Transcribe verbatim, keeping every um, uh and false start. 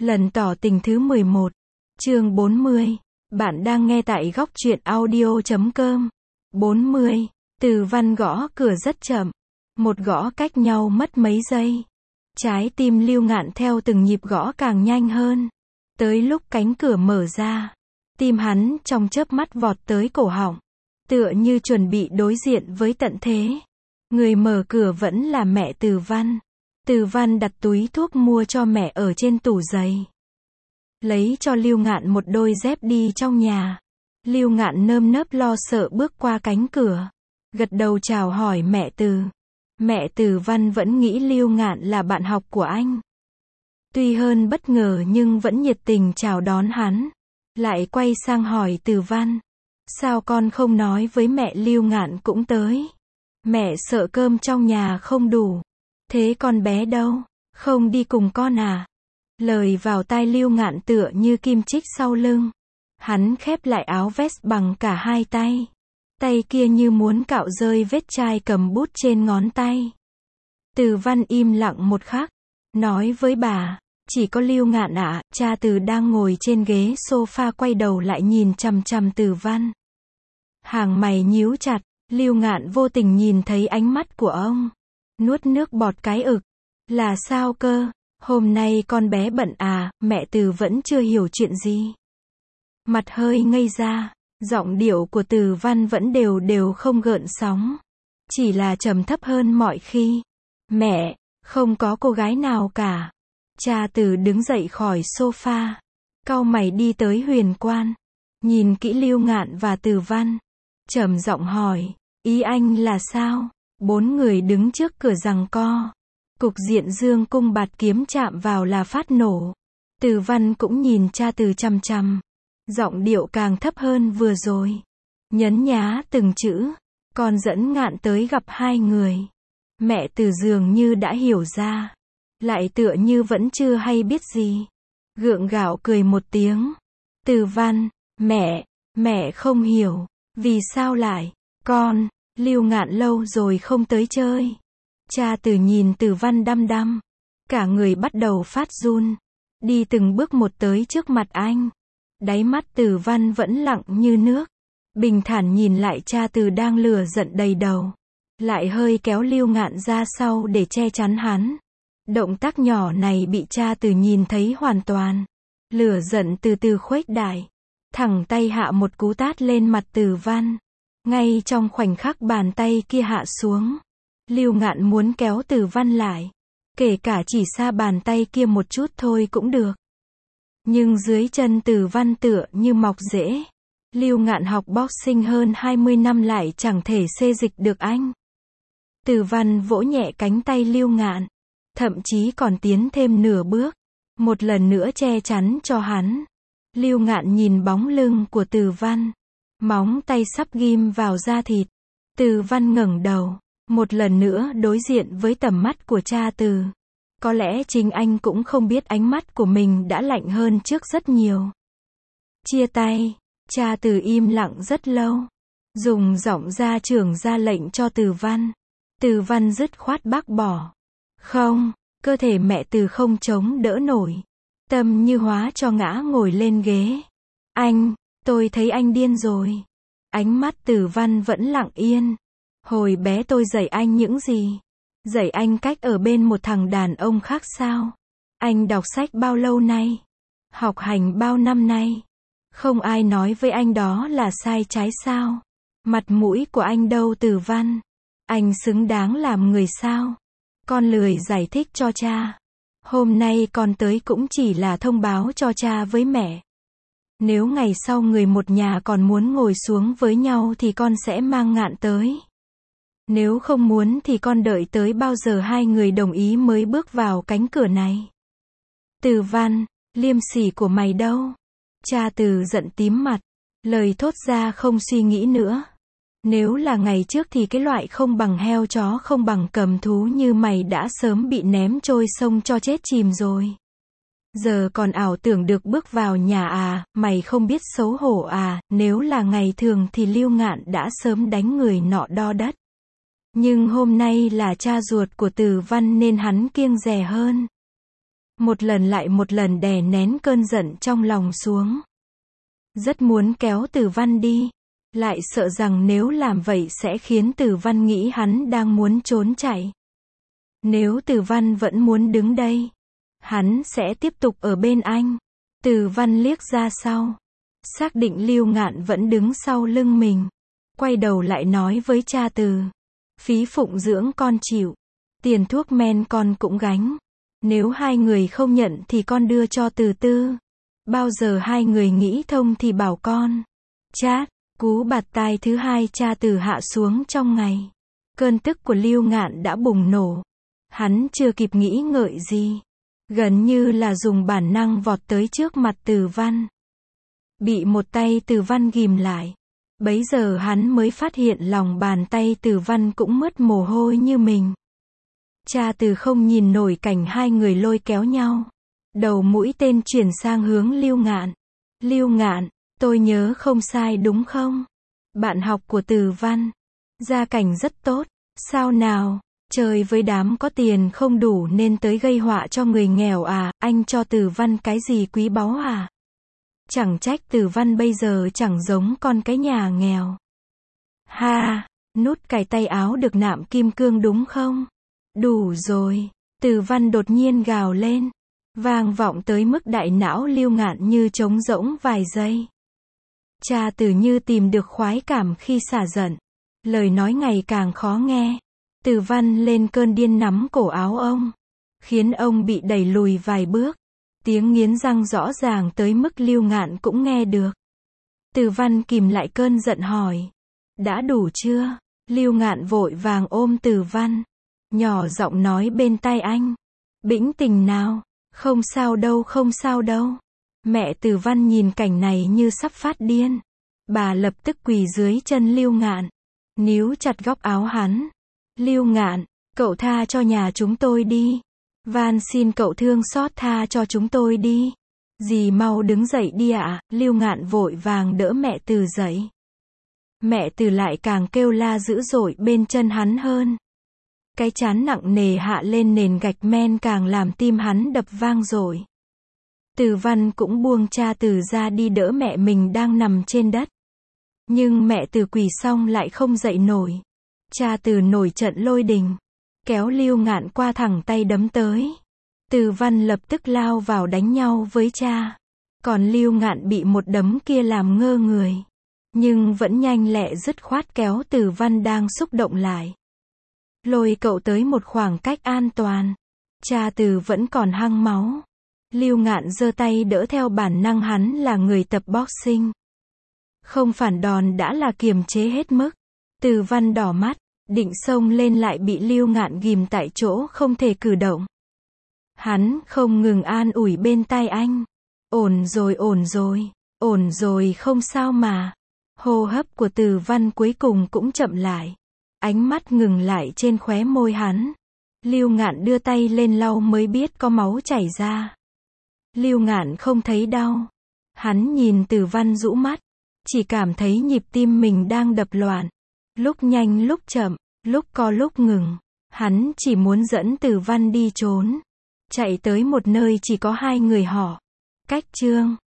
Lần tỏ tình thứ mười một, chương bốn mươi. Bạn đang nghe tại góc truyện audio chấm com. bốn mươi. Từ Văn gõ cửa rất chậm. Một gõ cách nhau mất mấy giây. Trái tim Lưu Ngạn theo từng nhịp gõ càng nhanh hơn. Tới lúc cánh cửa mở ra, tim hắn trong chớp mắt vọt tới cổ họng. Tựa như chuẩn bị đối diện với tận thế. Người mở cửa vẫn là mẹ Từ Văn. Từ Văn đặt túi thuốc mua cho mẹ ở trên tủ giày. Lấy cho Lưu Ngạn một đôi dép đi trong nhà. Lưu Ngạn nơm nớp lo sợ bước qua cánh cửa. Gật đầu chào hỏi mẹ Từ. Mẹ Từ Văn vẫn nghĩ Lưu Ngạn là bạn học của anh. Tuy hơn bất ngờ nhưng vẫn nhiệt tình chào đón hắn. Lại quay sang hỏi Từ Văn. Sao con không nói với mẹ Lưu Ngạn cũng tới? Mẹ sợ cơm trong nhà không đủ. Thế con bé đâu? Không đi cùng con à? Lời vào tai Lưu Ngạn tựa như kim chích sau lưng. Hắn khép lại áo vest bằng cả hai tay. Tay kia như muốn cạo rơi vết chai cầm bút trên ngón tay. Từ Văn im lặng một khắc. Nói với bà. Chỉ có Lưu Ngạn ạ. Cha Từ đang ngồi trên ghế sofa quay đầu lại nhìn chằm chằm Từ Văn. Hàng mày nhíu chặt. Lưu Ngạn vô tình nhìn thấy ánh mắt của ông. Nuốt nước bọt cái ực. Là sao cơ? Hôm nay con bé bận à? Mẹ Từ vẫn chưa hiểu chuyện gì. Mặt hơi ngây ra. Giọng điệu của Từ Văn vẫn đều đều không gợn sóng. Chỉ là trầm thấp hơn mọi khi. Mẹ, không có cô gái nào cả. Cha Từ đứng dậy khỏi sofa. Cau mày đi tới Huyền Quan. Nhìn kỹ Lưu Ngạn và Từ Văn. Trầm giọng hỏi. Ý anh là sao? Bốn người đứng trước cửa giằng co. Cục diện dương cung bạt kiếm chạm vào là phát nổ. Từ Văn cũng nhìn cha Từ chằm chằm. Giọng điệu càng thấp hơn vừa rồi. Nhấn nhá từng chữ. Con dẫn Ngạn tới gặp hai người. Mẹ Từ dường như đã hiểu ra. Lại tựa như vẫn chưa hay biết gì. Gượng gạo cười một tiếng. Từ Văn, mẹ, mẹ không hiểu. Vì sao lại, con, Lưu Ngạn lâu rồi không tới chơi. Cha Từ nhìn Từ Văn đăm đăm. Cả người bắt đầu phát run. Đi từng bước một tới trước mặt anh. Đáy mắt Từ Văn vẫn lặng như nước. Bình thản nhìn lại cha Từ đang lửa giận đầy đầu. Lại hơi kéo Lưu Ngạn ra sau để che chắn hắn. Động tác nhỏ này bị cha Từ nhìn thấy hoàn toàn. Lửa giận từ từ khuếch đại. Thẳng tay hạ một cú tát lên mặt Từ Văn. Ngay trong khoảnh khắc bàn tay kia hạ xuống. Lưu Ngạn muốn kéo Từ Văn lại. Kể cả chỉ xa bàn tay kia một chút thôi cũng được. Nhưng dưới chân Từ Văn tựa như mọc rễ. Lưu Ngạn học boxing hơn hai mươi năm lại chẳng thể xê dịch được anh. Từ Văn vỗ nhẹ cánh tay Lưu Ngạn. Thậm chí còn tiến thêm nửa bước. Một lần nữa che chắn cho hắn. Lưu Ngạn nhìn bóng lưng của Từ Văn. Móng tay sắp ghim vào da thịt. Từ Văn ngẩng đầu. Một lần nữa đối diện với tầm mắt của cha Từ. Có lẽ chính anh cũng không biết ánh mắt của mình đã lạnh hơn trước rất nhiều. Chia tay. Cha Từ im lặng rất lâu. Dùng giọng gia trưởng ra lệnh cho Từ Văn. Từ Văn dứt khoát bác bỏ. Không, cơ thể mẹ Từ không chống đỡ nổi. Tâm như hóa cho ngã ngồi lên ghế. Anh, tôi thấy anh điên rồi. Ánh mắt Từ Văn vẫn lặng yên. Hồi bé tôi dạy anh những gì? Dạy anh cách ở bên một thằng đàn ông khác sao? Anh đọc sách bao lâu nay? Học hành bao năm nay? Không ai nói với anh đó là sai trái sao? Mặt mũi của anh đâu Từ Văn? Anh xứng đáng làm người sao? Con lười giải thích cho cha. Hôm nay con tới cũng chỉ là thông báo cho cha với mẹ. Nếu ngày sau người một nhà còn muốn ngồi xuống với nhau thì con sẽ mang Ngạn tới. Nếu không muốn thì con đợi tới bao giờ hai người đồng ý mới bước vào cánh cửa này. Từ Văn, liêm sỉ của mày đâu? Cha Từ giận tím mặt. Lời thốt ra không suy nghĩ nữa. Nếu là ngày trước thì cái loại không bằng heo chó không bằng cầm thú như mày đã sớm bị ném trôi sông cho chết chìm rồi. Giờ còn ảo tưởng được bước vào nhà à, mày không biết xấu hổ à, nếu là ngày thường thì Lưu Ngạn đã sớm đánh người nọ đo đất. Nhưng hôm nay là cha ruột của Từ Văn nên hắn kiêng dè hơn. Một lần lại một lần đè nén cơn giận trong lòng xuống. Rất muốn kéo Từ Văn đi. Lại sợ rằng nếu làm vậy sẽ khiến Từ Văn nghĩ hắn đang muốn trốn chạy. Nếu Từ Văn vẫn muốn đứng đây, hắn sẽ tiếp tục ở bên anh. Từ Văn liếc ra sau. Xác định Lưu Ngạn vẫn đứng sau lưng mình. Quay đầu lại nói với cha Từ. Phí phụng dưỡng con chịu. Tiền thuốc men con cũng gánh. Nếu hai người không nhận thì con đưa cho Từ Tư. Bao giờ hai người nghĩ thông thì bảo con. Chát, cú bạt tai thứ hai cha Từ hạ xuống trong ngày. Cơn tức của Lưu Ngạn đã bùng nổ. Hắn chưa kịp nghĩ ngợi gì. Gần như là dùng bản năng vọt tới trước mặt Từ Văn. Bị một tay Từ Văn ghìm lại. Bấy giờ hắn mới phát hiện lòng bàn tay Từ Văn cũng mướt mồ hôi như mình. Cha Từ không nhìn nổi cảnh hai người lôi kéo nhau. Đầu mũi tên chuyển sang hướng Lưu Ngạn. Lưu Ngạn, tôi nhớ không sai đúng không? Bạn học của Từ Văn. Gia cảnh rất tốt. Sao nào? Chơi với đám có tiền không đủ nên tới gây họa cho người nghèo à? Anh cho Từ Văn cái gì quý báu à? Chẳng trách Từ Văn bây giờ chẳng giống con cái nhà nghèo. Ha, nút cài tay áo được nạm kim cương đúng không? Đủ rồi. Từ Văn đột nhiên gào lên. Vang vọng tới mức đại não Lưu Ngạn như trống rỗng vài giây. Cha Từ như tìm được khoái cảm khi xả giận. Lời nói ngày càng khó nghe. Từ Văn lên cơn điên nắm cổ áo ông. Khiến ông bị đẩy lùi vài bước. Tiếng nghiến răng rõ ràng tới mức Lưu Ngạn cũng nghe được. Từ Văn kìm lại cơn giận hỏi. Đã đủ chưa? Lưu Ngạn vội vàng ôm Từ Văn. Nhỏ giọng nói bên tai anh. Bĩnh tình nào. Không sao đâu không sao đâu. Mẹ Từ Văn nhìn cảnh này như sắp phát điên. Bà lập tức quỳ dưới chân Lưu Ngạn. Níu chặt góc áo hắn. Lưu Ngạn, cậu tha cho nhà chúng tôi đi. Van xin cậu thương xót tha cho chúng tôi đi. Dì mau đứng dậy đi ạ. À. Lưu Ngạn vội vàng đỡ mẹ Từ dậy. Mẹ Từ lại càng kêu la dữ dội bên chân hắn hơn. Cái trán nặng nề hạ lên nền gạch men càng làm tim hắn đập vang dội. Từ Văn cũng buông cha Từ ra đi đỡ mẹ mình đang nằm trên đất. Nhưng mẹ Từ quỳ xong lại không dậy nổi. Cha Từ nổi trận lôi đình. Kéo Lưu Ngạn qua thẳng tay đấm tới. Từ Văn lập tức lao vào đánh nhau với cha. Còn Lưu Ngạn bị một đấm kia làm ngơ người. Nhưng vẫn nhanh lẹ dứt khoát kéo Từ Văn đang xúc động lại. Lôi cậu tới một khoảng cách an toàn. Cha Từ vẫn còn hăng máu. Lưu Ngạn giơ tay đỡ theo bản năng hắn là người tập boxing. Không phản đòn đã là kiềm chế hết mức. Từ Văn đỏ mắt, định xông lên lại bị Lưu Ngạn ghìm tại chỗ không thể cử động. Hắn không ngừng an ủi bên tai anh. Ổn rồi ổn rồi, ổn rồi không sao mà. Hô hấp của Từ Văn cuối cùng cũng chậm lại. Ánh mắt ngừng lại trên khóe môi hắn. Lưu Ngạn đưa tay lên lau mới biết có máu chảy ra. Lưu Ngạn không thấy đau. Hắn nhìn Từ Văn rũ mắt. Chỉ cảm thấy nhịp tim mình đang đập loạn. Lúc nhanh lúc chậm, lúc co lúc ngừng. Hắn chỉ muốn dẫn Từ Văn đi trốn. Chạy tới một nơi chỉ có hai người họ. Cách Trương.